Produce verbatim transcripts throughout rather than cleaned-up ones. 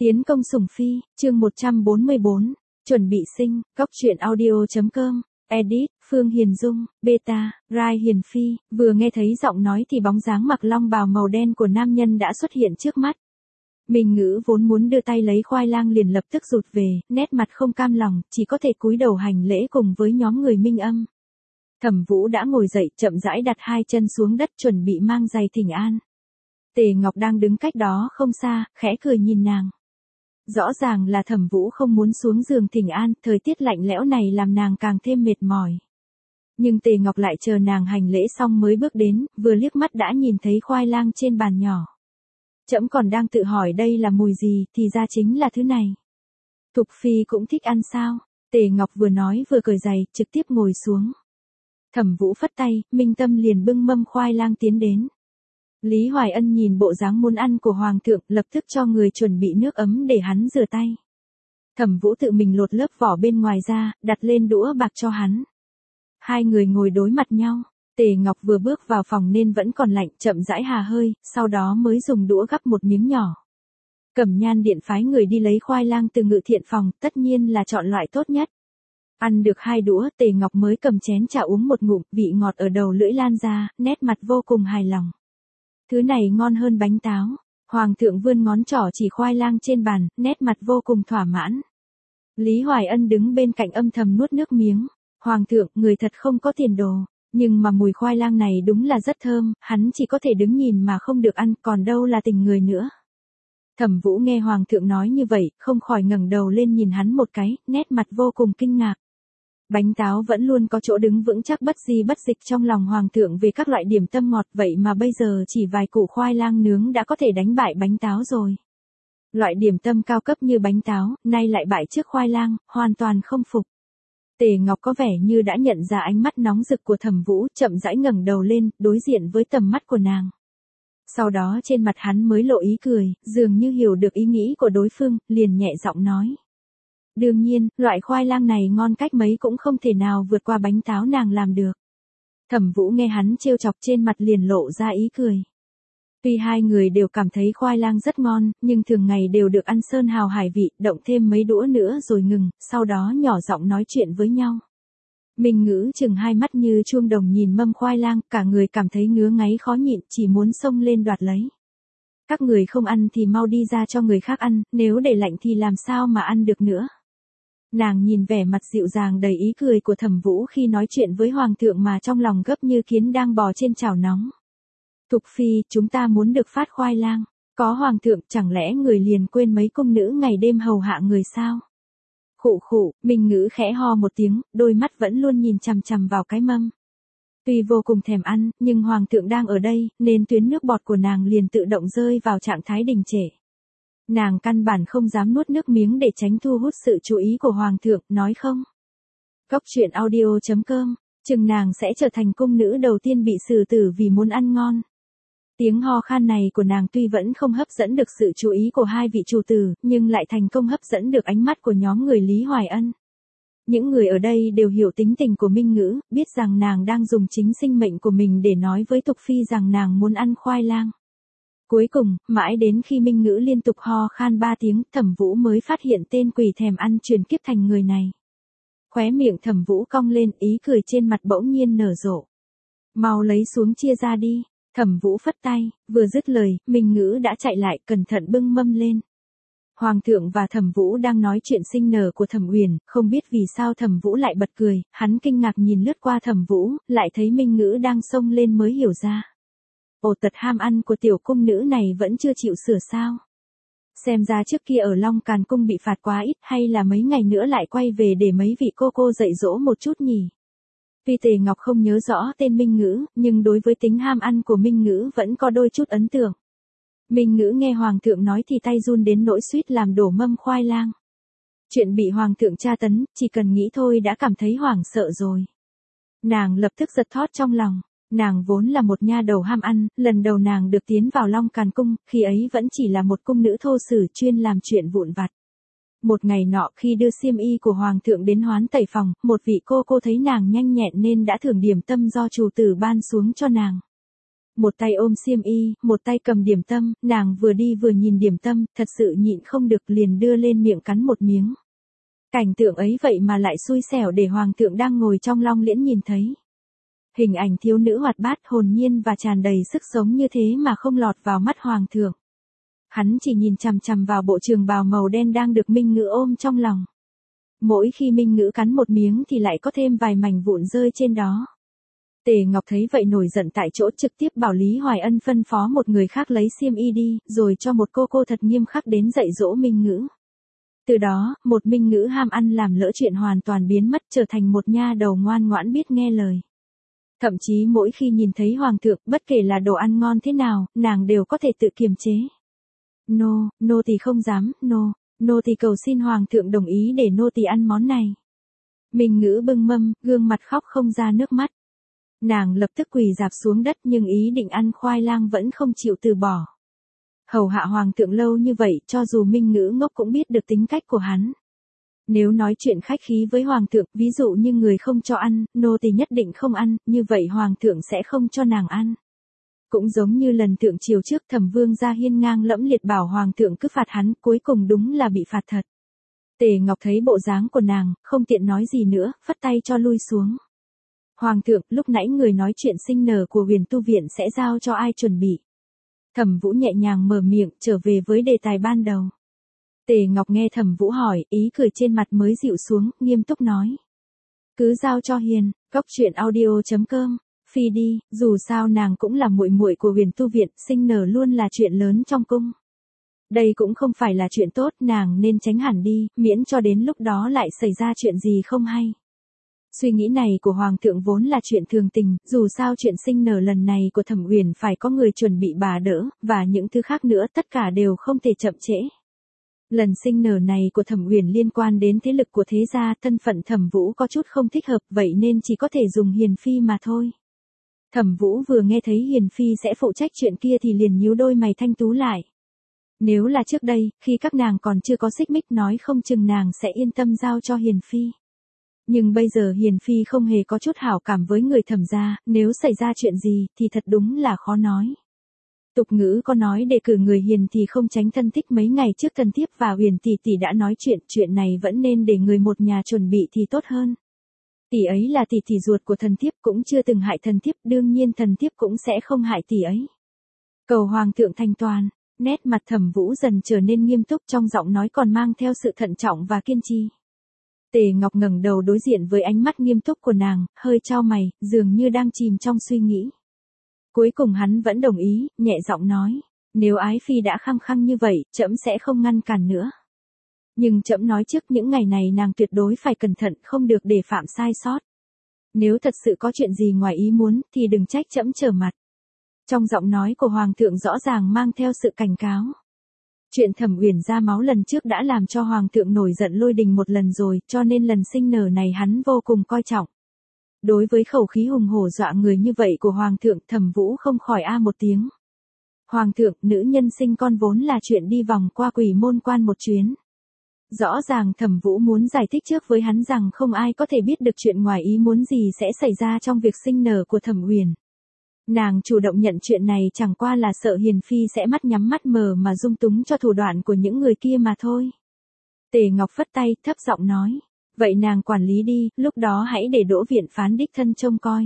Tiến công sủng phi, chương một trăm bốn mươi bốn, chuẩn bị sinh, góc truyện audio.com, edit, Phương Hiền Dung, beta, Rai Hiền Phi, vừa nghe thấy giọng nói thì bóng dáng mặc long bào màu đen của nam nhân đã xuất hiện trước mắt. Minh Ngữ vốn muốn đưa tay lấy khoai lang liền lập tức rụt về, nét mặt không cam lòng, chỉ có thể cúi đầu hành lễ cùng với nhóm người Minh Âm. Thẩm Vũ đã ngồi dậy, chậm rãi đặt hai chân xuống đất chuẩn bị mang giày thỉnh an. Tề Ngọc đang đứng cách đó không xa, khẽ cười nhìn nàng. Rõ ràng là Thẩm Vũ không muốn xuống giường thỉnh an, thời tiết lạnh lẽo này làm nàng càng thêm mệt mỏi. Nhưng Tề Ngọc lại chờ nàng hành lễ xong mới bước đến, vừa liếc mắt đã nhìn thấy khoai lang trên bàn nhỏ. Trẫm còn đang tự hỏi đây là mùi gì, thì ra chính là thứ này. Thục Phi cũng thích ăn sao? Tề Ngọc vừa nói vừa cởi giày, trực tiếp ngồi xuống. Thẩm Vũ phất tay, Minh Tâm liền bưng mâm khoai lang tiến đến. Lý Hoài Ân nhìn bộ dáng muốn ăn của Hoàng thượng, lập tức cho người chuẩn bị nước ấm để hắn rửa tay. Thẩm Vũ tự mình lột lớp vỏ bên ngoài ra, đặt lên đũa bạc cho hắn. Hai người ngồi đối mặt nhau. Tề Ngọc vừa bước vào phòng nên vẫn còn lạnh, chậm rãi hà hơi, sau đó mới dùng đũa gắp một miếng nhỏ. Cẩm Nhan Điện phái người đi lấy khoai lang từ Ngự Thiện phòng, tất nhiên là chọn loại tốt nhất. Ăn được hai đũa, Tề Ngọc mới cầm chén trà uống một ngụm, vị ngọt ở đầu lưỡi lan ra, nét mặt vô cùng hài lòng. Thứ này ngon hơn bánh táo. Hoàng thượng vươn ngón trỏ chỉ khoai lang trên bàn, nét mặt vô cùng thỏa mãn. Lý Hoài Ân đứng bên cạnh âm thầm nuốt nước miếng. Hoàng thượng, người thật không có tiền đồ. Nhưng mà mùi khoai lang này đúng là rất thơm, hắn chỉ có thể đứng nhìn mà không được ăn, còn đâu là tình người nữa. Thẩm Vũ nghe Hoàng thượng nói như vậy, không khỏi ngẩng đầu lên nhìn hắn một cái, nét mặt vô cùng kinh ngạc. Bánh táo vẫn luôn có chỗ đứng vững chắc bất di bất dịch trong lòng Hoàng thượng về các loại điểm tâm ngọt, vậy mà bây giờ chỉ vài củ khoai lang nướng đã có thể đánh bại bánh táo rồi. Loại điểm tâm cao cấp như bánh táo, nay lại bại trước khoai lang, hoàn toàn không phục. Tề Ngọc có vẻ như đã nhận ra ánh mắt nóng rực của Thẩm Vũ, chậm rãi ngẩng đầu lên, đối diện với tầm mắt của nàng. Sau đó trên mặt hắn mới lộ ý cười, dường như hiểu được ý nghĩ của đối phương, liền nhẹ giọng nói. Đương nhiên, loại khoai lang này ngon cách mấy cũng không thể nào vượt qua bánh táo nàng làm được. Thẩm Vũ nghe hắn trêu chọc trên mặt liền lộ ra ý cười. Tuy hai người đều cảm thấy khoai lang rất ngon, nhưng thường ngày đều được ăn sơn hào hải vị, động thêm mấy đũa nữa rồi ngừng, sau đó nhỏ giọng nói chuyện với nhau. Minh Ngữ chừng hai mắt như chuông đồng nhìn mâm khoai lang, cả người cảm thấy ngứa ngáy khó nhịn, chỉ muốn xông lên đoạt lấy. Các người không ăn thì mau đi ra cho người khác ăn, nếu để lạnh thì làm sao mà ăn được nữa. Nàng nhìn vẻ mặt dịu dàng đầy ý cười của Thẩm Vũ khi nói chuyện với Hoàng thượng mà trong lòng gấp như kiến đang bò trên chảo nóng. Thục Phi, chúng ta muốn được phát khoai lang. Có Hoàng thượng, chẳng lẽ người liền quên mấy cung nữ ngày đêm hầu hạ người sao? Khụ khụ, Minh Ngữ khẽ ho một tiếng, đôi mắt vẫn luôn nhìn chằm chằm vào cái mâm. Tuy vô cùng thèm ăn, nhưng Hoàng thượng đang ở đây, nên tuyến nước bọt của nàng liền tự động rơi vào trạng thái đình trệ. Nàng căn bản không dám nuốt nước miếng để tránh thu hút sự chú ý của Hoàng thượng, nói không? Góc truyện audio.com, chừng nàng sẽ trở thành cung nữ đầu tiên bị xử tử vì muốn ăn ngon. Tiếng ho khan này của nàng tuy vẫn không hấp dẫn được sự chú ý của hai vị chủ tử, nhưng lại thành công hấp dẫn được ánh mắt của nhóm người Lý Hoài Ân. Những người ở đây đều hiểu tính tình của Minh Ngữ, biết rằng nàng đang dùng chính sinh mệnh của mình để nói với Thục Phi rằng nàng muốn ăn khoai lang. Cuối cùng, mãi đến khi Minh Ngữ liên tục ho khan ba tiếng, Thẩm Vũ mới phát hiện tên quỷ thèm ăn truyền kiếp thành người này. Khóe miệng Thẩm Vũ cong lên, ý cười trên mặt bỗng nhiên nở rộ. Mau lấy xuống chia ra đi. Thẩm Vũ phất tay, vừa dứt lời, Minh Ngữ đã chạy lại, cẩn thận bưng mâm lên. Hoàng thượng và Thẩm Vũ đang nói chuyện sinh nở của Thẩm Uyển, không biết vì sao Thẩm Vũ lại bật cười, hắn kinh ngạc nhìn lướt qua Thẩm Vũ, lại thấy Minh Ngữ đang xông lên mới hiểu ra. Ồ, tật ham ăn của tiểu cung nữ này vẫn chưa chịu sửa sao? Xem ra trước kia ở Long Càn cung bị phạt quá ít, hay là mấy ngày nữa lại quay về để mấy vị cô cô dạy dỗ một chút nhỉ? Tuy Tề Ngọc không nhớ rõ tên Minh Ngữ, nhưng đối với tính ham ăn của Minh Ngữ vẫn có đôi chút ấn tượng. Minh Ngữ nghe Hoàng thượng nói thì tay run đến nỗi suýt làm đổ mâm khoai lang. Chuyện bị Hoàng thượng tra tấn, chỉ cần nghĩ thôi đã cảm thấy hoảng sợ rồi. Nàng lập tức giật thót trong lòng. Nàng vốn là một nha đầu ham ăn, lần đầu nàng được tiến vào Long Càn cung, khi ấy vẫn chỉ là một cung nữ thô sử chuyên làm chuyện vụn vặt. Một ngày nọ khi đưa xiêm y của Hoàng thượng đến hoán tẩy phòng, một vị cô cô thấy nàng nhanh nhẹn nên đã thưởng điểm tâm do chủ tử ban xuống cho nàng. một tay ôm xiêm y, một tay cầm điểm tâm, nàng vừa đi vừa nhìn điểm tâm, thật sự nhịn không được liền đưa lên miệng cắn một miếng. Cảnh tượng ấy vậy mà lại xui xẻo để hoàng thượng đang ngồi trong long liễn nhìn thấy. Hình ảnh thiếu nữ hoạt bát hồn nhiên và tràn đầy sức sống như thế mà không lọt vào mắt hoàng thượng. Hắn chỉ nhìn chằm chằm vào bộ trường bào màu đen đang được Minh Ngữ ôm trong lòng. Mỗi khi Minh Ngữ cắn một miếng thì lại có thêm vài mảnh vụn rơi trên đó. Tề Ngọc thấy vậy nổi giận tại chỗ, trực tiếp bảo Lý Hoài Ân phân phó một người khác lấy xiêm y đi, rồi cho một cô cô thật nghiêm khắc đến dạy dỗ Minh Ngữ. Từ đó, một Minh Ngữ ham ăn làm lỡ chuyện hoàn toàn biến mất, trở thành một nha đầu ngoan ngoãn biết nghe lời. Thậm chí mỗi khi nhìn thấy hoàng thượng, bất kể là đồ ăn ngon thế nào, nàng đều có thể tự kiềm chế. Nô, nô tỳ không dám, nô, nô tỳ cầu xin hoàng thượng đồng ý để nô tỳ ăn món này. Minh Ngữ bưng mâm, gương mặt khóc không ra nước mắt. Nàng lập tức quỳ rạp xuống đất nhưng ý định ăn khoai lang vẫn không chịu từ bỏ. Hầu hạ hoàng thượng lâu như vậy, cho dù Minh Ngữ ngốc cũng biết được tính cách của hắn. Nếu nói chuyện khách khí với hoàng thượng, ví dụ như người không cho ăn, nô tỳ nhất định không ăn, như vậy hoàng thượng sẽ không cho nàng ăn. Cũng giống như lần thượng triều trước, Thẩm Vương gia hiên ngang lẫm liệt bảo hoàng thượng cứ phạt hắn, cuối cùng đúng là bị phạt thật. Tề Ngọc thấy bộ dáng của nàng, không tiện nói gì nữa, phất tay cho lui xuống. Hoàng thượng, lúc nãy người nói chuyện sinh nở của Huyền Tu Viện sẽ giao cho ai chuẩn bị? Thẩm Vũ nhẹ nhàng mở miệng, trở về với đề tài ban đầu. Tề Ngọc nghe Thẩm Vũ hỏi, ý cười trên mặt mới dịu xuống, nghiêm túc nói. Cứ giao cho Hiền, cốc truyện audio chấm com, phi đi, dù sao nàng cũng là muội muội của Huyền Tu Viện, sinh nở luôn là chuyện lớn trong cung. Đây cũng không phải là chuyện tốt, nàng nên tránh hẳn đi, miễn cho đến lúc đó lại xảy ra chuyện gì không hay. Suy nghĩ này của Hoàng thượng vốn là chuyện thường tình, dù sao chuyện sinh nở lần này của Thẩm Uyển phải có người chuẩn bị bà đỡ, và những thứ khác nữa tất cả đều không thể chậm trễ. Lần sinh nở này của Thẩm Uyển liên quan đến thế lực của thế gia, thân phận Thẩm Vũ có chút không thích hợp, vậy nên chỉ có thể dùng Hiền Phi mà thôi. Thẩm Vũ vừa nghe thấy Hiền Phi sẽ phụ trách chuyện kia thì liền nhíu đôi mày thanh tú lại. Nếu là trước đây, khi các nàng còn chưa có xích mích nói không chừng nàng sẽ yên tâm giao cho Hiền Phi. Nhưng bây giờ Hiền Phi không hề có chút hảo cảm với người Thẩm gia, nếu xảy ra chuyện gì thì thật đúng là khó nói. Tục ngữ có nói để cử người hiền thì không tránh thân thích, mấy ngày trước Thần Thiếp và Huyền tỷ tỷ đã nói chuyện, chuyện này vẫn nên để người một nhà chuẩn bị thì tốt hơn. Tỷ ấy là tỷ tỷ ruột của Thần Thiếp, cũng chưa từng hại Thần Thiếp, đương nhiên Thần Thiếp cũng sẽ không hại tỷ ấy. Cầu Hoàng thượng thành toàn. Nét mặt Thẩm Vũ dần trở nên nghiêm túc, trong giọng nói còn mang theo sự thận trọng và kiên trì. Tề Ngọc ngẩng đầu đối diện với ánh mắt nghiêm túc của nàng, hơi chau mày, dường như đang chìm trong suy nghĩ. Cuối cùng hắn vẫn đồng ý, nhẹ giọng nói, nếu Ái Phi đã khăng khăng như vậy, trẫm sẽ không ngăn cản nữa. Nhưng trẫm nói trước, những ngày này nàng tuyệt đối phải cẩn thận, không được để phạm sai sót. Nếu thật sự có chuyện gì ngoài ý muốn, thì đừng trách trẫm trở mặt. Trong giọng nói của Hoàng thượng rõ ràng mang theo sự cảnh cáo. Chuyện Thẩm Uyển ra máu lần trước đã làm cho Hoàng thượng nổi giận lôi đình một lần rồi, cho nên lần sinh nở này hắn vô cùng coi trọng. Đối với khẩu khí hùng hổ dọa người như vậy của Hoàng thượng, Thẩm Vũ không khỏi a một tiếng. Hoàng thượng, nữ nhân sinh con vốn là chuyện đi vòng qua quỷ môn quan một chuyến. Rõ ràng Thẩm Vũ muốn giải thích trước với hắn rằng không ai có thể biết được chuyện ngoài ý muốn gì sẽ xảy ra trong việc sinh nở của Thẩm Uyển. Nàng chủ động nhận chuyện này chẳng qua là sợ Hiền Phi sẽ mắt nhắm mắt mờ mà dung túng cho thủ đoạn của những người kia mà thôi. Tề Ngọc phất tay, thấp giọng nói. Vậy nàng quản lý đi, lúc đó hãy để Đỗ viện phán đích thân trông coi.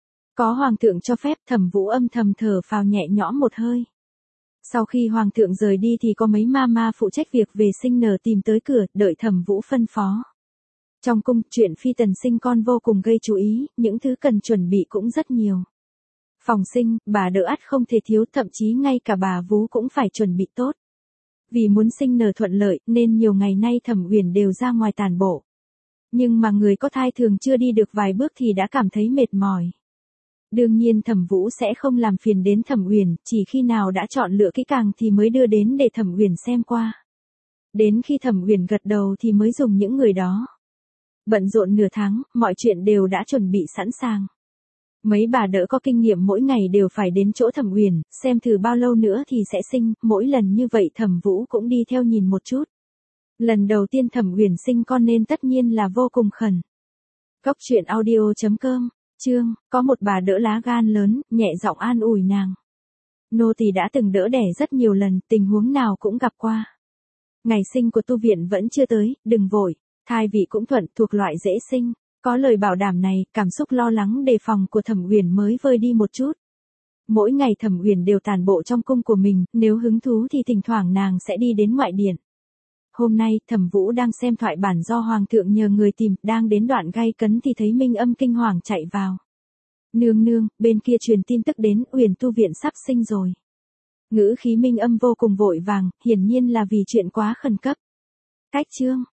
Có Hoàng thượng cho phép, Thẩm Vũ âm thầm thở phào nhẹ nhõm một hơi. Sau khi Hoàng thượng rời đi thì có mấy ma ma phụ trách việc về sinh nở tìm tới cửa, đợi Thẩm Vũ phân phó. Trong cung, chuyện phi tần sinh con vô cùng gây chú ý, những thứ cần chuẩn bị cũng rất nhiều. Phòng sinh, bà đỡ ắt không thể thiếu, thậm chí ngay cả bà vú cũng phải chuẩn bị tốt. Vì muốn sinh nở thuận lợi, nên nhiều ngày nay Thẩm Uyển đều ra ngoài tản bộ. Nhưng mà người có thai thường chưa đi được vài bước thì đã cảm thấy mệt mỏi. Đương nhiên Thẩm Vũ sẽ không làm phiền đến Thẩm Uyển, chỉ khi nào đã chọn lựa kỹ càng thì mới đưa đến để Thẩm Uyển xem qua. Đến khi Thẩm Uyển gật đầu thì mới dùng những người đó. Bận rộn nửa tháng, mọi chuyện đều đã chuẩn bị sẵn sàng. Mấy bà đỡ có kinh nghiệm mỗi ngày đều phải đến chỗ Thẩm Uyển, xem thử bao lâu nữa thì sẽ sinh, mỗi lần như vậy Thẩm Vũ cũng đi theo nhìn một chút. Lần đầu tiên Thẩm Uyển sinh con nên tất nhiên là vô cùng khẩn. Cốc truyện audio chấm com Trương, có một bà đỡ lá gan lớn, nhẹ giọng an ủi nàng. Nô tỳ đã từng đỡ đẻ rất nhiều lần, tình huống nào cũng gặp qua. Ngày sinh của tu viện vẫn chưa tới, đừng vội, thai vị cũng thuận, thuộc loại dễ sinh. Có lời bảo đảm này, cảm xúc lo lắng đề phòng của Thẩm Uyển mới vơi đi một chút. Mỗi ngày Thẩm Uyển đều tản bộ trong cung của mình, nếu hứng thú thì thỉnh thoảng nàng sẽ đi đến ngoại điện. Hôm nay, Thẩm Vũ đang xem thoại bản do Hoàng thượng nhờ người tìm, đang đến đoạn gay cấn thì thấy Minh Âm kinh hoàng chạy vào. Nương nương, bên kia truyền tin tức đến, Uyển tu viện sắp sinh rồi. Ngữ khí Minh Âm vô cùng vội vàng, hiển nhiên là vì chuyện quá khẩn cấp. Cách chương.